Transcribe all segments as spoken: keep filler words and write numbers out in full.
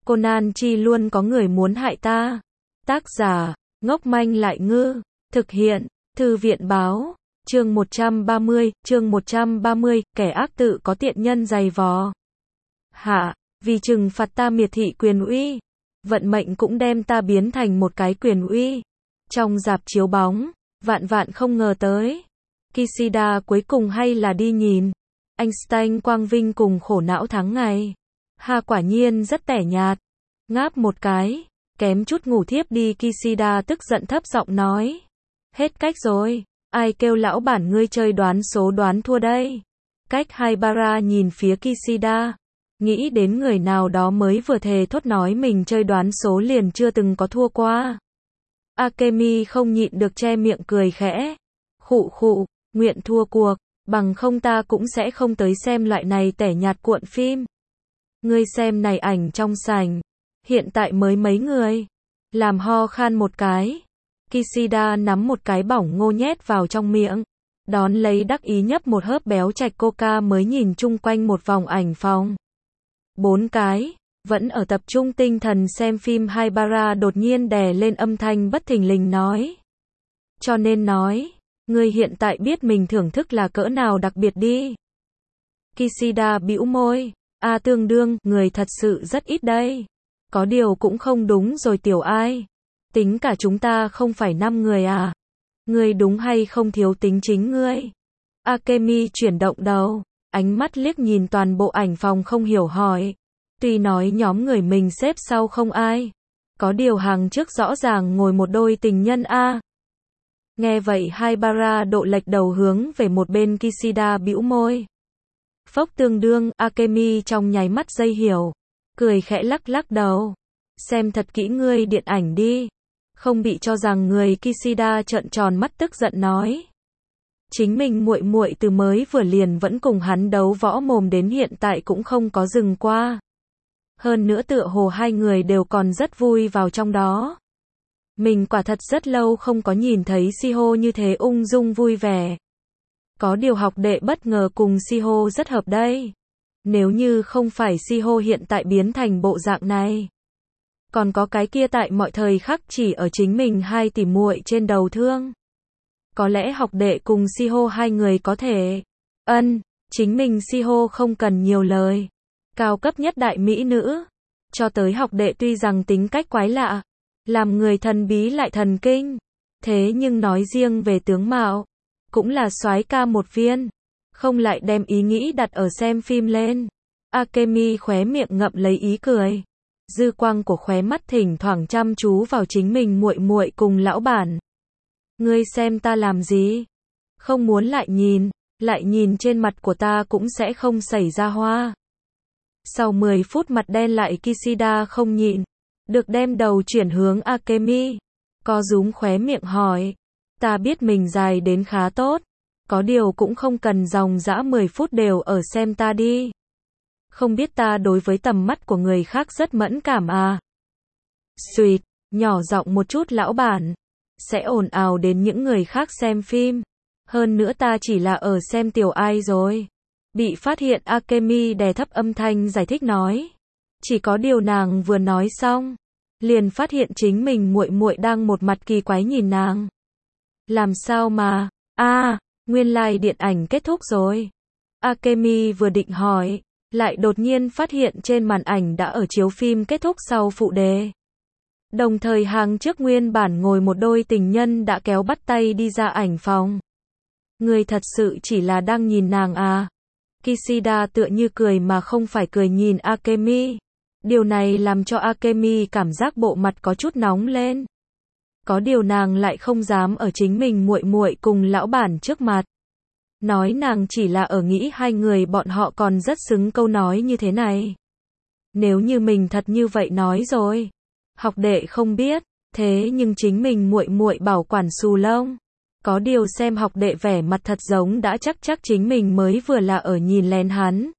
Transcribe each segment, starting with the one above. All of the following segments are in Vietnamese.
Conan chi luôn có người muốn hại ta. Tác giả, ngốc manh lại ngư. Thực hiện, Thư viện báo. Chương một trăm ba mươi, chương một trăm ba mươi, kẻ ác tự có tiện nhân giày vò. Hạ, vì trừng phạt ta miệt thị quyền uy. Vận mệnh cũng đem ta biến thành một cái quyền uy. Trong rạp chiếu bóng, vạn vạn không ngờ tới. Kishida cuối cùng hay là đi nhìn. Einstein quang vinh cùng khổ não tháng ngày. Hà quả nhiên rất tẻ nhạt. Ngáp một cái, kém chút ngủ thiếp đi. Kishida tức giận thấp giọng nói. Hết cách rồi, ai kêu lão bản ngươi chơi đoán số đoán thua đây. Cách Haibara nhìn phía Kishida. Nghĩ đến người nào đó mới vừa thề thốt nói mình chơi đoán số liền chưa từng có thua qua. Akemi không nhịn được che miệng cười khẽ. Khụ khụ, nguyện thua cuộc, bằng không ta cũng sẽ không tới xem loại này tẻ nhạt cuộn phim. Ngươi xem này ảnh trong sảnh, hiện tại mới mấy người. Làm ho khan một cái. Kishida nắm một cái bỏng ngô nhét vào trong miệng. Đón lấy đắc ý nhấp một hớp béo chạch coca mới nhìn chung quanh một vòng ảnh phòng. Bốn cái, vẫn ở tập trung tinh thần xem phim. Haibara đột nhiên đè lên âm thanh bất thình lình nói. Cho nên nói, ngươi hiện tại biết mình thưởng thức là cỡ nào đặc biệt đi. Kishida bĩu môi. A à, tương đương, người thật sự rất ít đây. Có điều cũng không đúng rồi tiểu ai. Tính cả chúng ta không phải năm người à? Ngươi đúng hay không thiếu tính chính ngươi? Akemi chuyển động đầu, ánh mắt liếc nhìn toàn bộ ảnh phòng không hiểu hỏi. Tuy nói nhóm người mình xếp sau không ai. Có điều hàng trước rõ ràng ngồi một đôi tình nhân a. Nghe vậy Haibara độ lệch đầu hướng về một bên. Kishida bĩu môi. Phốc tương đương, Akemi trong nháy mắt dây hiểu. Cười khẽ lắc lắc đầu. Xem thật kỹ ngươi điện ảnh đi. Không bị cho rằng người. Kishida trợn tròn mắt tức giận nói. Chính mình muội muội từ mới vừa liền vẫn cùng hắn đấu võ mồm đến hiện tại cũng không có dừng qua. Hơn nữa tựa hồ hai người đều còn rất vui vào trong đó. Mình quả thật rất lâu không có nhìn thấy Shiho như thế ung dung vui vẻ. Có điều học đệ bất ngờ cùng Shiho rất hợp đây. Nếu như không phải Shiho hiện tại biến thành bộ dạng này. Còn có cái kia tại mọi thời khắc chỉ ở chính mình hai tỉ muội trên đầu thương. Có lẽ học đệ cùng Shiho hai người có thể. Ân, chính mình Shiho không cần nhiều lời. Cao cấp nhất đại mỹ nữ. Cho tới học đệ tuy rằng tính cách quái lạ. Làm người thần bí lại thần kinh. Thế nhưng nói riêng về tướng mạo. Cũng là soái ca một viên. Không lại đem ý nghĩ đặt ở xem phim lên. Akemi khóe miệng ngậm lấy ý cười. Dư quang của khóe mắt thỉnh thoảng chăm chú vào chính mình muội muội cùng lão bản. Ngươi xem ta làm gì? Không muốn lại nhìn, lại nhìn trên mặt của ta cũng sẽ không xảy ra hoa. Sau mười phút mặt đen lại. Kishida không nhịn được đem đầu chuyển hướng Akemi. Co rúm khóe miệng hỏi. Ta biết mình dài đến khá tốt. Có điều cũng không cần dòng dã mười phút đều ở xem ta đi. Không biết ta đối với tầm mắt của người khác rất mẫn cảm à? Xuyệt, nhỏ giọng một chút lão bản. Sẽ ồn ào đến những người khác xem phim. Hơn nữa ta chỉ là ở xem tiểu ai rồi. Bị phát hiện. Akemi đè thấp âm thanh giải thích nói. Chỉ có điều nàng vừa nói xong. Liền phát hiện chính mình muội muội đang một mặt kỳ quái nhìn nàng. Làm sao mà, a à, nguyên lai like điện ảnh kết thúc rồi. Akemi vừa định hỏi. Lại đột nhiên phát hiện trên màn ảnh đã ở chiếu phim kết thúc sau phụ đề. Đồng thời hàng trước nguyên bản ngồi một đôi tình nhân đã kéo bắt tay đi ra ảnh phòng. Người thật sự chỉ là đang nhìn nàng à? Kishida tựa như cười mà không phải cười nhìn Akemi. Điều này làm cho Akemi cảm giác bộ mặt có chút nóng lên. Có điều nàng lại không dám ở chính mình muội muội cùng lão bản trước mặt. Nói nàng chỉ là ở nghĩ hai người bọn họ còn rất xứng câu nói như thế này. Nếu như mình thật như vậy nói rồi. Học đệ không biết, thế nhưng chính mình muội muội bảo quản xù lông. Có điều xem học đệ vẻ mặt thật giống đã chắc chắc chính mình mới vừa là ở nhìn lén hắn.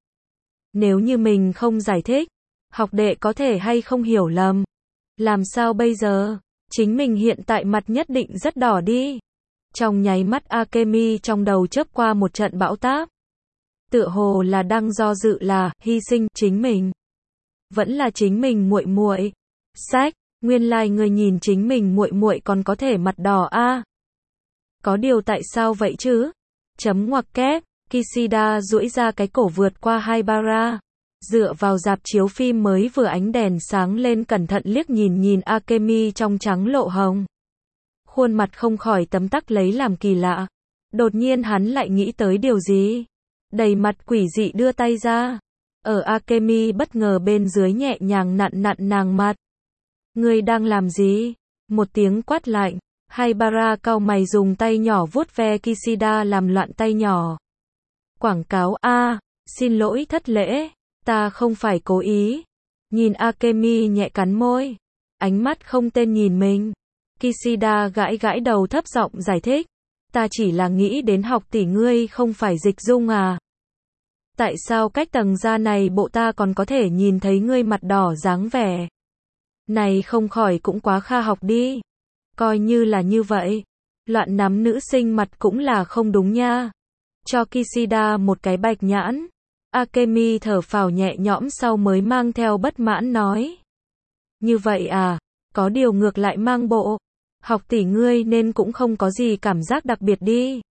Nếu như mình không giải thích, học đệ có thể hay không hiểu lầm. Làm sao bây giờ? Chính mình hiện tại mặt nhất định rất đỏ đi. Trong nháy mắt Akemi trong đầu chớp qua một trận bão táp. Tựa hồ là đang do dự là hy sinh chính mình. Vẫn là chính mình muội muội. Sách, nguyên lai like người nhìn chính mình muội muội còn có thể mặt đỏ a. Có điều tại sao vậy chứ? Chấm ngoặc kép, Kishida duỗi ra cái cổ vượt qua Haibara. Dựa vào rạp chiếu phim mới vừa ánh đèn sáng lên cẩn thận liếc nhìn nhìn Akemi trong trắng lộ hồng. Khuôn mặt không khỏi tấm tắc lấy làm kỳ lạ. Đột nhiên hắn lại nghĩ tới điều gì. Đầy mặt quỷ dị đưa tay ra. Ở Akemi bất ngờ bên dưới nhẹ nhàng nặn nặn nàng mặt. Ngươi đang làm gì? Một tiếng quát lạnh. Haibara cau mày dùng tay nhỏ vuốt ve Kishida làm loạn tay nhỏ. Quảng cáo a, à, xin lỗi thất lễ, ta không phải cố ý. Nhìn Akemi nhẹ cắn môi, ánh mắt không tên nhìn mình. Kishida gãi gãi đầu thấp giọng giải thích, ta chỉ là nghĩ đến học tỷ ngươi không phải dịch dung à. Tại sao cách tầng da này bộ ta còn có thể nhìn thấy ngươi mặt đỏ dáng vẻ? Này không khỏi cũng quá kha học đi. Coi như là như vậy, loạn nắm nữ sinh mặt cũng là không đúng nha. Cho Kishida một cái bạch nhãn. Akemi thở phào nhẹ nhõm sau mới mang theo bất mãn nói. Như vậy à, có điều ngược lại mang bộ. Học tỷ ngươi nên cũng không có gì cảm giác đặc biệt đi.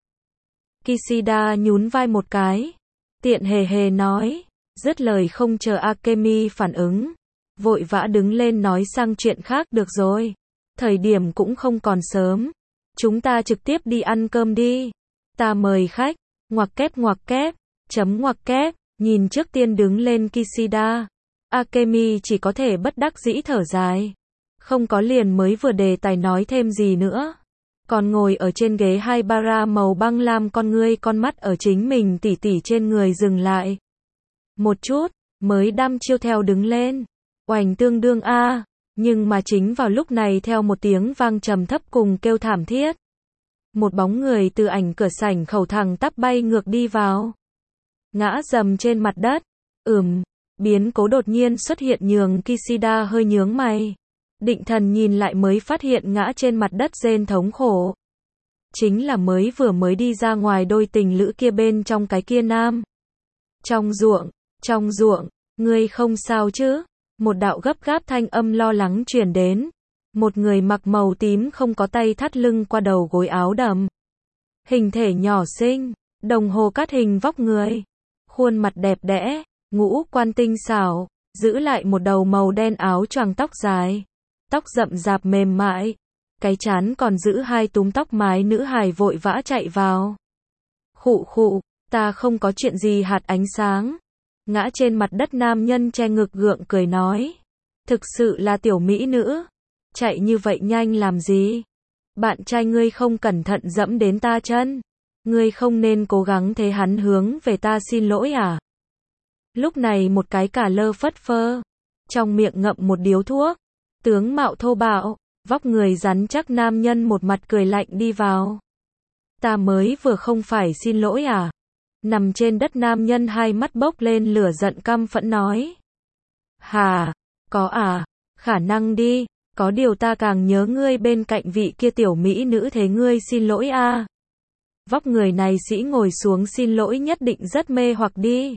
Kishida nhún vai một cái. Tiện hề hề nói. Dứt lời không chờ Akemi phản ứng. Vội vã đứng lên nói sang chuyện khác được rồi. Thời điểm cũng không còn sớm. Chúng ta trực tiếp đi ăn cơm đi. Ta mời khách. Ngoặc kép ngoặc kép. Chấm ngoặc kép. Nhìn trước tiên đứng lên Kishida. Akemi chỉ có thể bất đắc dĩ thở dài. Không có liền mới vừa đề tài nói thêm gì nữa. Còn ngồi ở trên ghế Haibara màu băng lam con ngươi con mắt ở chính mình tỉ tỉ trên người dừng lại. Một chút, mới đăm chiêu theo đứng lên. Oành tương đương a. Nhưng mà chính vào lúc này theo một tiếng vang trầm thấp cùng kêu thảm thiết. Một bóng người từ ảnh cửa sảnh khẩu thẳng tắp bay ngược đi vào. Ngã dầm trên mặt đất. Ừm, biến cố đột nhiên xuất hiện nhường Kishida hơi nhướng mày. Định thần nhìn lại mới phát hiện ngã trên mặt đất rên thống khổ. Chính là mới vừa mới đi ra ngoài đôi tình lữ kia bên trong cái kia nam. Trong ruộng, trong ruộng, ngươi không sao chứ? Một đạo gấp gáp thanh âm lo lắng truyền đến. Một người mặc màu tím không có tay thắt lưng qua đầu gối áo đầm. Hình thể nhỏ xinh, đồng hồ cắt hình vóc người. Khuôn mặt đẹp đẽ, ngũ quan tinh xảo, giữ lại một đầu màu đen áo choàng tóc dài. Tóc rậm rạp mềm mại. Cái trán còn giữ hai túm tóc mái nữ hài vội vã chạy vào. Khụ khụ, ta không có chuyện gì hạt ánh sáng. Ngã trên mặt đất nam nhân che ngực gượng cười nói. Thực sự là tiểu mỹ nữ. Chạy như vậy nhanh làm gì? Bạn trai ngươi không cẩn thận dẫm đến ta chân. Ngươi không nên cố gắng thế hắn hướng về ta xin lỗi à? Lúc này một cái cả lơ phất phơ. Trong miệng ngậm một điếu thuốc. Tướng mạo thô bạo, vóc người rắn chắc nam nhân một mặt cười lạnh đi vào. Ta mới vừa không phải xin lỗi à? Nằm trên đất nam nhân hai mắt bốc lên lửa giận căm phẫn nói. Hà, có à, khả năng đi, có điều ta càng nhớ ngươi bên cạnh vị kia tiểu mỹ nữ thế ngươi xin lỗi a. À. Vóc người này sĩ ngồi xuống xin lỗi nhất định rất mê hoặc đi.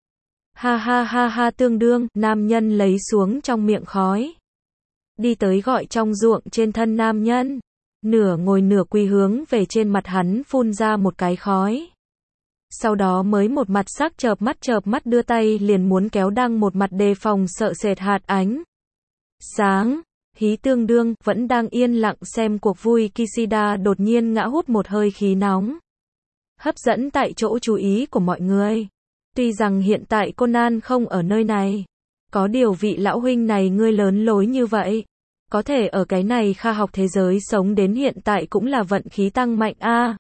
Ha ha ha ha tương đương, nam nhân lấy xuống trong miệng khói. Đi tới gọi trong ruộng trên thân nam nhân. Nửa ngồi nửa quỳ hướng về trên mặt hắn phun ra một cái khói. Sau đó mới một mặt sắc chợp mắt chợp mắt đưa tay liền muốn kéo đăng một mặt đề phòng sợ sệt hạt ánh. Sáng, hí tương đương, vẫn đang yên lặng xem cuộc vui Kishida đột nhiên ngã hút một hơi khí nóng. Hấp dẫn tại chỗ chú ý của mọi người. Tuy rằng hiện tại Conan không ở nơi này. Có điều vị lão huynh này ngươi lớn lối như vậy. Có thể ở cái này kha học thế giới sống đến hiện tại cũng là vận khí tăng mạnh a. À.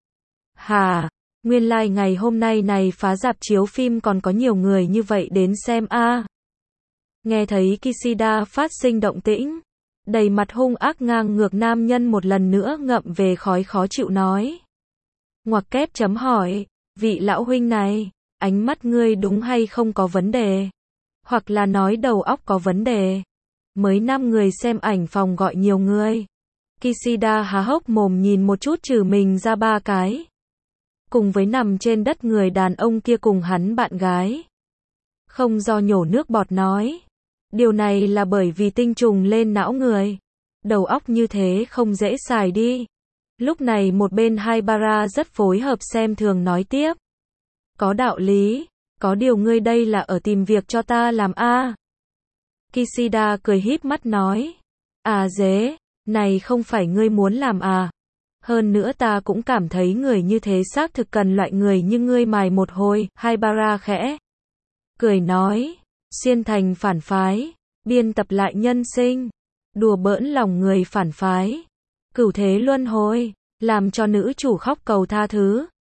Hà, nguyên lai like ngày hôm nay này phá rạp chiếu phim còn có nhiều người như vậy đến xem a. À. Nghe thấy Kishida phát sinh động tĩnh. Đầy mặt hung ác ngang ngược nam nhân một lần nữa ngậm về khói khó chịu nói. Ngoặc kép chấm hỏi, vị lão huynh này, ánh mắt ngươi đúng hay không có vấn đề? Hoặc là nói đầu óc có vấn đề? Mới năm người xem ảnh phòng gọi nhiều người. Kishida há hốc mồm nhìn một chút trừ mình ra ba cái. Cùng với nằm trên đất người đàn ông kia cùng hắn bạn gái. Không do nhổ nước bọt nói. Điều này là bởi vì tinh trùng lên não người. Đầu óc như thế không dễ xài đi. Lúc này một bên Haibara rất phối hợp xem thường nói tiếp. Có đạo lý, có điều ngươi đây là ở tìm việc cho ta làm a à? Kishida cười híp mắt nói. À dế, này không phải ngươi muốn làm à? Hơn nữa ta cũng cảm thấy người như thế xác thực cần loại người như ngươi mài một hồi. Haibara khẽ cười nói. Xuyên thành phản phái, biên tập lại nhân sinh, đùa bỡn lòng người phản phái, cửu thế luân hồi, làm cho nữ chủ khóc cầu tha thứ.